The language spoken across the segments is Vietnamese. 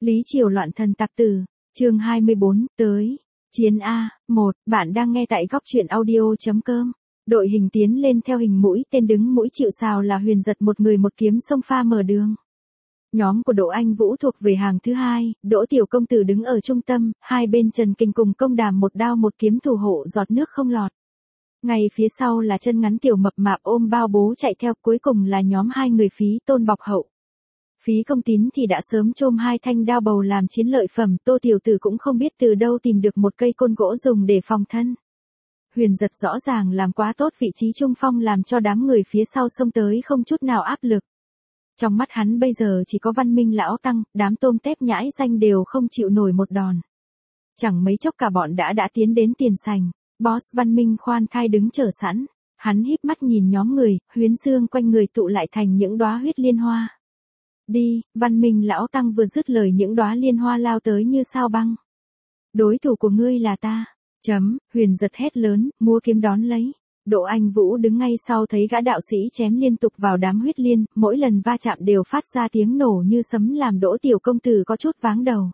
Lý Triều loạn thần tặc tử, chương 24, tới. Chiến A, 1, bạn đang nghe tại góc truyện audio.com. Đội hình tiến lên theo hình mũi, tên đứng mũi chịu sào là Huyền Giật một người một kiếm xông pha mở đường. Nhóm của Đỗ Anh Vũ thuộc về hàng thứ hai, Đỗ Tiểu Công Tử đứng ở trung tâm, hai bên Trần Kình cùng Công Đàm một đao một kiếm thủ hộ giọt nước không lọt. Ngay phía sau là chân ngắn Tiểu Mập Mạp ôm bao bố chạy theo, cuối cùng là nhóm hai người Phí Tôn Bọc Hậu. Phí Công Tín thì đã sớm chôm hai thanh đao bầu làm chiến lợi phẩm, Tô Tiểu Tử cũng không biết từ đâu tìm được một cây côn gỗ dùng để phòng thân. Huyền Giật rõ ràng làm quá tốt vị trí trung phong làm cho đám người phía sau xông tới không chút nào áp lực. Trong mắt hắn bây giờ chỉ có Văn Minh Lão Tăng, đám tôm tép nhãi danh đều không chịu nổi một đòn. Chẳng mấy chốc cả bọn đã tiến đến tiền sảnh, Boss Văn Minh khoan thai đứng chờ sẵn, hắn híp mắt nhìn nhóm người, huyến dương quanh người tụ lại thành những đóa huyết liên hoa. Đi, Văn Minh Lão Tăng vừa dứt lời những đóa liên hoa lao tới như sao băng. Đối thủ của ngươi là ta. Huyền Giật hét lớn, múa kiếm đón lấy. Đỗ Anh Vũ đứng ngay sau thấy gã đạo sĩ chém liên tục vào đám huyết liên, mỗi lần va chạm đều phát ra tiếng nổ như sấm làm Đỗ Tiểu Công Tử có chút váng đầu.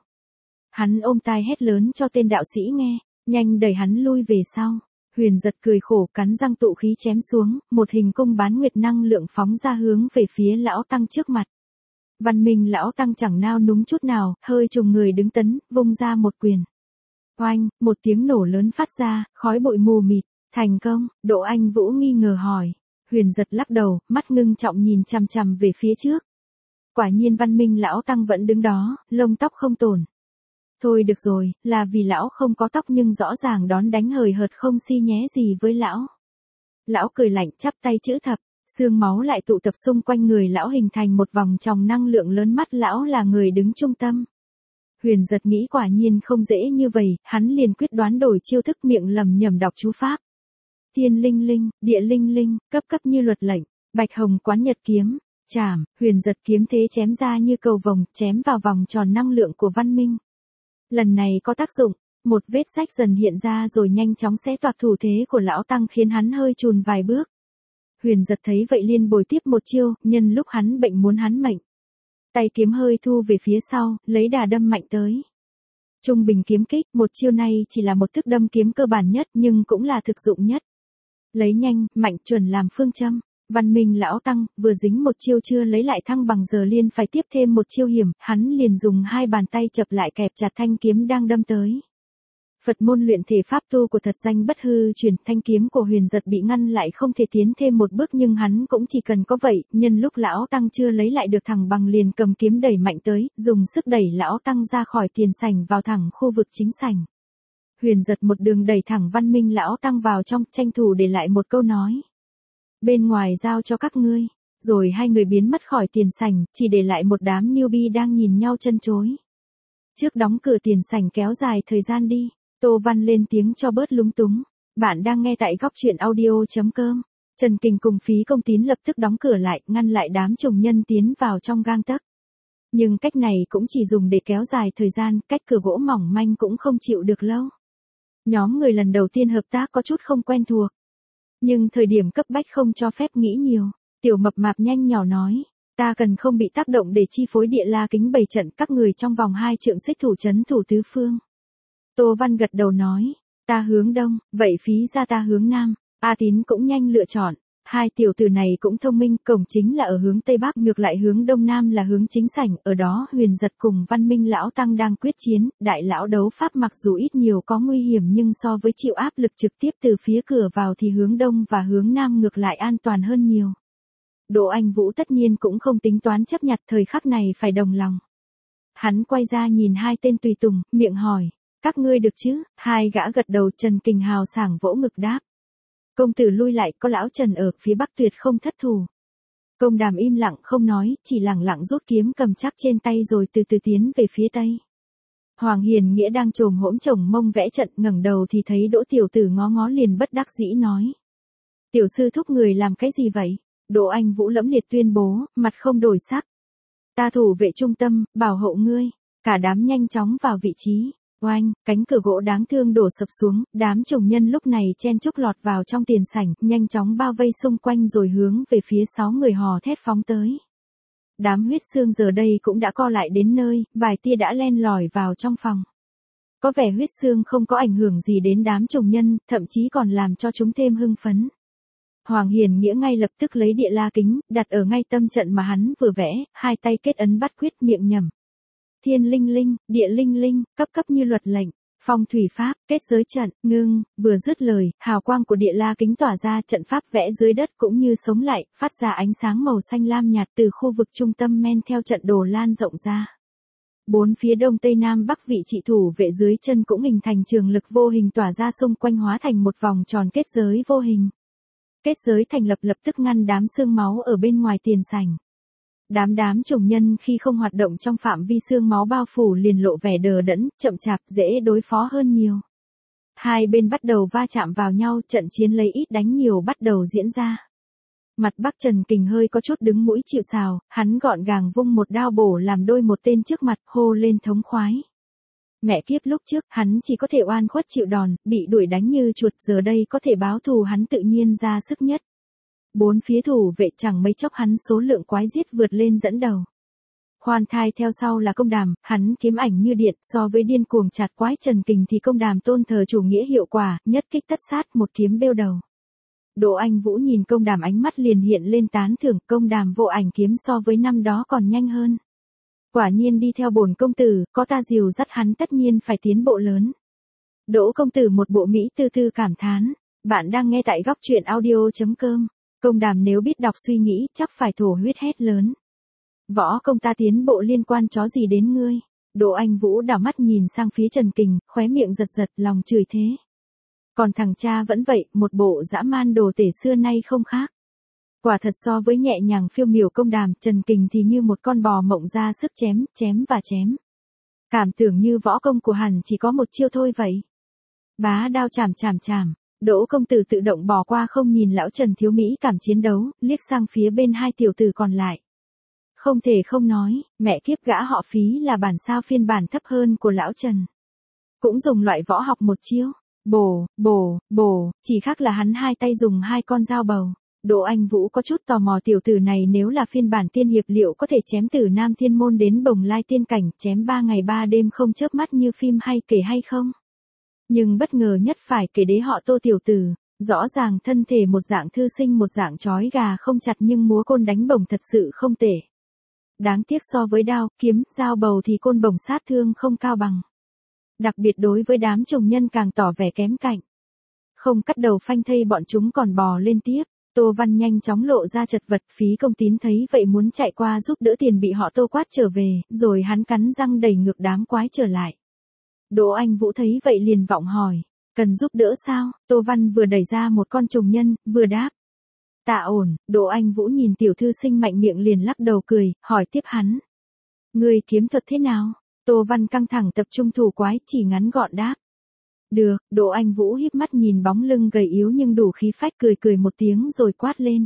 Hắn ôm tai hét lớn cho tên đạo sĩ nghe, nhanh đẩy hắn lui về sau. Huyền Giật cười khổ cắn răng tụ khí chém xuống, một hình cung bán nguyệt năng lượng phóng ra hướng về phía Lão Tăng trước mặt. Văn Minh Lão Tăng chẳng nao núng chút nào, hơi trùng người đứng tấn, vung ra một quyền. Oanh, một tiếng nổ lớn phát ra, khói bụi mù mịt. Thành công, Đỗ Anh Vũ nghi ngờ hỏi. Huyền Giật lắc đầu, mắt ngưng trọng nhìn chằm chằm về phía trước. Quả nhiên Văn Minh Lão Tăng vẫn đứng đó, lông tóc không tổn. Thôi được rồi, là vì lão không có tóc nhưng rõ ràng đón đánh hời hợt không si nhé gì với lão. Lão cười lạnh chắp tay chữ thập, xương máu lại tụ tập xung quanh người lão hình thành một vòng tròn năng lượng lớn, mắt lão là người đứng trung tâm. Huyền Giật nghĩ quả nhiên không dễ như vậy, hắn liền quyết đoán đổi chiêu thức, miệng lẩm nhẩm đọc chú pháp. Thiên linh linh, địa linh linh, cấp cấp như luật lệnh, bạch hồng quán nhật kiếm, chảm, Huyền Giật kiếm thế chém ra như cầu vồng, chém vào vòng tròn năng lượng của Văn Minh. Lần này có tác dụng, một vết rách dần hiện ra rồi nhanh chóng xé toạc thủ thế của Lão Tăng khiến hắn hơi chùn vài bước. Huyền Giật thấy vậy liền bồi tiếp một chiêu, nhân lúc hắn bệnh muốn hắn mệnh. Tay kiếm hơi thu về phía sau, lấy đà đâm mạnh tới. Trung bình kiếm kích, một chiêu này chỉ là một thức đâm kiếm cơ bản nhất nhưng cũng là thực dụng nhất. Lấy nhanh, mạnh, chuẩn làm phương châm. Văn Minh Lão Tăng vừa dính một chiêu chưa lấy lại thăng bằng giờ liền phải tiếp thêm một chiêu hiểm, hắn liền dùng hai bàn tay chập lại kẹp chặt thanh kiếm đang đâm tới. Phật môn luyện thể pháp tu của thật danh bất hư truyền, thanh kiếm của Huyền Giật bị ngăn lại không thể tiến thêm một bước nhưng hắn cũng chỉ cần có vậy, nhân lúc Lão Tăng chưa lấy lại được thẳng bằng liền cầm kiếm đẩy mạnh tới, dùng sức đẩy Lão Tăng ra khỏi tiền sảnh vào thẳng khu vực chính sảnh. Huyền Giật một đường đẩy thẳng Văn Minh Lão Tăng vào trong, tranh thủ để lại một câu nói. Bên ngoài giao cho các ngươi, rồi hai người biến mất khỏi tiền sảnh, chỉ để lại một đám newbie đang nhìn nhau chân chối. Trước đóng cửa tiền sảnh kéo dài thời gian đi, Tô Văn lên tiếng cho bớt lúng túng. Bạn đang nghe tại góc truyện audio.com. Trần Kình cùng Phí Công Tín lập tức đóng cửa lại, ngăn lại đám trùng nhân tiến vào trong gang tấc. Nhưng cách này cũng chỉ dùng để kéo dài thời gian, cách cửa gỗ mỏng manh cũng không chịu được lâu. Nhóm người lần đầu tiên hợp tác có chút không quen thuộc. Nhưng thời điểm cấp bách không cho phép nghĩ nhiều. Tiểu Mập Mạp nhanh nhỏ nói, ta cần không bị tác động để chi phối địa la kính bày trận các người trong vòng 2 trượng xích thủ trấn thủ tứ phương. Tô Văn gật đầu nói, ta hướng đông, vậy Phí ra ta hướng nam. A Tín cũng nhanh lựa chọn, hai tiểu tử này cũng thông minh, cổng chính là ở hướng tây bắc, ngược lại hướng đông nam là hướng chính sảnh, ở đó Huyền Giật cùng Văn Minh Lão Tăng đang quyết chiến, đại lão đấu pháp mặc dù ít nhiều có nguy hiểm nhưng so với chịu áp lực trực tiếp từ phía cửa vào thì hướng đông và hướng nam ngược lại an toàn hơn nhiều. Đỗ Anh Vũ tất nhiên cũng không tính toán chấp nhặt, thời khắc này phải đồng lòng. Hắn quay ra nhìn hai tên tùy tùng, miệng hỏi, các ngươi được chứ? Hai gã gật đầu. Trần Kình hào sảng vỗ ngực đáp. Công tử lui lại, có lão Trần ở phía bắc tuyệt không thất thủ. Công Đàm im lặng không nói, chỉ lẳng lặng rút kiếm cầm chắc trên tay rồi từ từ tiến về phía tây. Hoàng Hiền Nghĩa đang chồm hỗn chồng mông vẽ trận, ngẩng đầu thì thấy Đỗ Tiểu Tử ngó ngó liền bất đắc dĩ nói. Tiểu sư thúc người làm cái gì vậy? Đỗ Anh Vũ lẫm liệt tuyên bố, mặt không đổi sắc. Ta thủ vệ trung tâm, bảo hộ ngươi. Cả đám nhanh chóng vào vị trí. Oanh, cánh cửa gỗ đáng thương đổ sập xuống, đám trùng nhân lúc này chen chúc lọt vào trong tiền sảnh, nhanh chóng bao vây xung quanh rồi hướng về phía 6 người hò thét phóng tới. Đám huyết xương giờ đây cũng đã co lại đến nơi, vài tia đã len lỏi vào trong phòng. Có vẻ huyết xương không có ảnh hưởng gì đến đám trùng nhân, thậm chí còn làm cho chúng thêm hưng phấn. Hoàng Hiền Nghĩa ngay lập tức lấy địa la kính, đặt ở ngay tâm trận mà hắn vừa vẽ, hai tay kết ấn bắt quyết miệng nhẩm. Thiên linh linh, địa linh linh, cấp cấp như luật lệnh, phong thủy pháp, kết giới trận, ngưng, vừa dứt lời, hào quang của địa la kính tỏa ra, trận pháp vẽ dưới đất cũng như sống lại, phát ra ánh sáng màu xanh lam nhạt từ khu vực trung tâm men theo trận đồ lan rộng ra. Bốn phía đông tây nam bắc vị trị thủ vệ dưới chân cũng hình thành trường lực vô hình tỏa ra xung quanh hóa thành một vòng tròn kết giới vô hình. Kết giới thành lập tức ngăn đám xương máu ở bên ngoài tiền sảnh. Đám trùng nhân khi không hoạt động trong phạm vi xương máu bao phủ liền lộ vẻ đờ đẫn, chậm chạp, dễ đối phó hơn nhiều. Hai bên bắt đầu va chạm vào nhau, trận chiến lấy ít đánh nhiều bắt đầu diễn ra. Mặt Bắc Trần Kình hơi có chút đứng mũi chịu sào, hắn gọn gàng vung một đao bổ làm đôi một tên trước mặt, hô lên thống khoái. Mẹ kiếp, lúc trước hắn chỉ có thể oan khuất chịu đòn, bị đuổi đánh như chuột, giờ đây có thể báo thù hắn tự nhiên ra sức nhất. Bốn phía thủ vệ chẳng mấy chốc hắn số lượng quái giết vượt lên dẫn đầu. Khoan thai theo sau là Công Đàm, hắn kiếm ảnh như điện, so với điên cuồng chặt quái Trần Kình thì Công Đàm tôn thờ chủ nghĩa hiệu quả, nhất kích tất sát, một kiếm bêu đầu. Đỗ Anh Vũ nhìn Công Đàm ánh mắt liền hiện lên tán thưởng, Công Đàm vô ảnh kiếm so với năm đó còn nhanh hơn. Quả nhiên đi theo bổn công tử, có ta dìu dắt hắn tất nhiên phải tiến bộ lớn. Đỗ công tử một bộ mỹ tư tư cảm thán, bạn đang nghe tại góc truyện audio.com. Công Đàm nếu biết đọc suy nghĩ chắc phải thổ huyết hét lớn. Võ công ta tiến bộ liên quan chó gì đến ngươi? Đỗ Anh Vũ đảo mắt nhìn sang phía Trần Kình, khóe miệng giật giật, lòng chửi thế. Còn thằng cha vẫn vậy, một bộ dã man đồ tể xưa nay không khác. Quả thật so với nhẹ nhàng phiêu miểu Công Đàm, Trần Kình thì như một con bò mộng ra sức chém, chém và chém. Cảm tưởng như võ công của hắn chỉ có một chiêu thôi vậy. Bá đao chảm chảm chảm. Đỗ công tử tự động bỏ qua không nhìn lão Trần thiếu mỹ cảm chiến đấu, liếc sang phía bên hai tiểu tử còn lại. Không thể không nói, mẹ kiếp, gã họ Phí là bản sao phiên bản thấp hơn của lão Trần. Cũng dùng loại võ học một chiêu, bổ, chỉ khác là hắn hai tay dùng hai con dao bầu. Đỗ Anh Vũ có chút tò mò tiểu tử này nếu là phiên bản tiên hiệp liệu có thể chém từ Nam Thiên Môn đến Bồng Lai Tiên Cảnh, chém 3 ngày 3 đêm không chớp mắt như phim hay kể hay không? Nhưng bất ngờ nhất phải kể đế họ Tô tiểu tử, rõ ràng thân thể một dạng thư sinh một dạng chói gà không chặt nhưng múa côn đánh bổng thật sự không tệ. Đáng tiếc so với đao, kiếm, dao bầu thì côn bổng sát thương không cao bằng. Đặc biệt đối với đám trùng nhân càng tỏ vẻ kém cạnh. Không cắt đầu phanh thây bọn chúng còn bò lên tiếp. Tô Văn nhanh chóng lộ ra chật vật, Phí Công Tín thấy vậy muốn chạy qua giúp đỡ tiền bị họ Tô quát trở về, rồi hắn cắn răng đẩy ngược đám quái trở lại. Đỗ Anh Vũ thấy vậy liền vọng hỏi, cần giúp đỡ sao? Tô Văn vừa đẩy ra một con trùng nhân, vừa đáp. Tạ ổn. Đỗ Anh Vũ nhìn tiểu thư sinh mạnh miệng liền lắc đầu cười, hỏi tiếp hắn. Người kiếm thuật thế nào? Tô Văn căng thẳng tập trung thủ quái, chỉ ngắn gọn đáp. Được. Đỗ Anh Vũ híp mắt nhìn bóng lưng gầy yếu nhưng đủ khí phách, cười một tiếng rồi quát lên.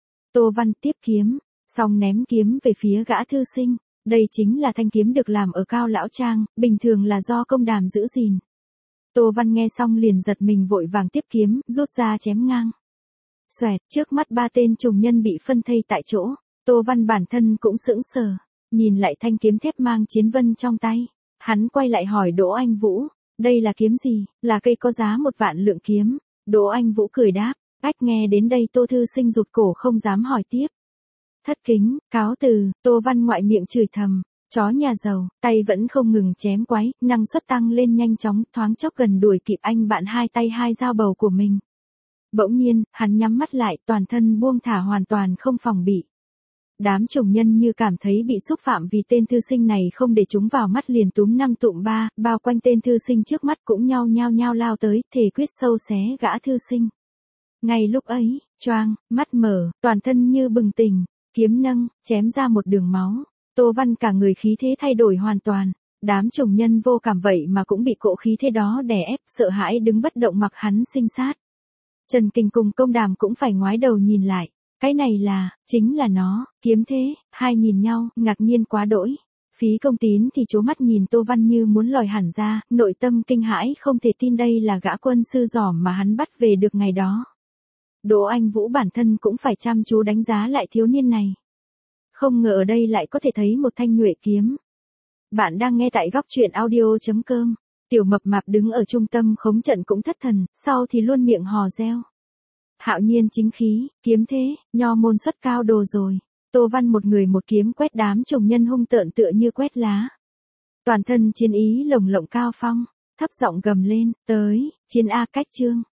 Tô Văn tiếp kiếm, xong ném kiếm về phía gã thư sinh. Đây chính là thanh kiếm được làm ở Cao Lão Trang, bình thường là do Công Đàm giữ gìn. Tô Văn nghe xong liền giật mình vội vàng tiếp kiếm, rút ra chém ngang. Xoẹt, trước mắt 3 tên trùng nhân bị phân thây tại chỗ. Tô Văn bản thân cũng sững sờ, nhìn lại thanh kiếm thép mang chiến vân trong tay. Hắn quay lại hỏi Đỗ Anh Vũ, đây là kiếm gì? Là cây có giá 1 vạn lượng kiếm. Đỗ Anh Vũ cười đáp, ách, nghe đến đây Tô thư sinh rụt cổ không dám hỏi tiếp. Thất kính, cáo từ. Tô Văn ngoại miệng chửi thầm, chó nhà giàu, tay vẫn không ngừng chém quái, năng suất tăng lên nhanh chóng, thoáng chốc gần đuổi kịp anh bạn hai tay hai dao bầu của mình. Bỗng nhiên, hắn nhắm mắt lại, toàn thân buông thả hoàn toàn không phòng bị. Đám trùng nhân như cảm thấy bị xúc phạm vì tên thư sinh này không để chúng vào mắt liền túm 5 tụm 3, bao quanh tên thư sinh trước mắt cũng nhao lao tới, thề quyết sâu xé gã thư sinh. Ngay lúc ấy, choang, mắt mở, toàn thân như bừng tỉnh, kiếm nâng, chém ra một đường máu. Tô Văn cả người khí thế thay đổi hoàn toàn. Đám trùng nhân vô cảm vậy mà cũng bị cỗ khí thế đó đè ép, sợ hãi đứng bất động mặc hắn sinh sát. Trần Kình cùng Công Đàm cũng phải ngoái đầu nhìn lại. Cái này là, chính là nó, kiếm thế. Hai nhìn nhau, ngạc nhiên quá đỗi. Phí Công Tín thì trố mắt nhìn Tô Văn như muốn lòi hẳn ra, nội tâm kinh hãi không thể tin đây là gã quân sư giỏi mà hắn bắt về được ngày đó. Đỗ Anh Vũ bản thân cũng phải chăm chú đánh giá lại thiếu niên này. Không ngờ ở đây lại có thể thấy một thanh nhuệ kiếm. Bạn đang nghe tại góc truyện audio.com. Tiểu mập mạp đứng ở trung tâm khống trận cũng thất thần, sau thì luôn miệng hò reo. Hạo nhiên chính khí, kiếm thế, nho môn xuất cao đồ rồi. Tô Văn một người một kiếm quét đám trùng nhân hung tợn tựa như quét lá. Toàn thân chiến ý lồng lộng cao phong, thấp giọng gầm lên, tới, chiến A cách chương.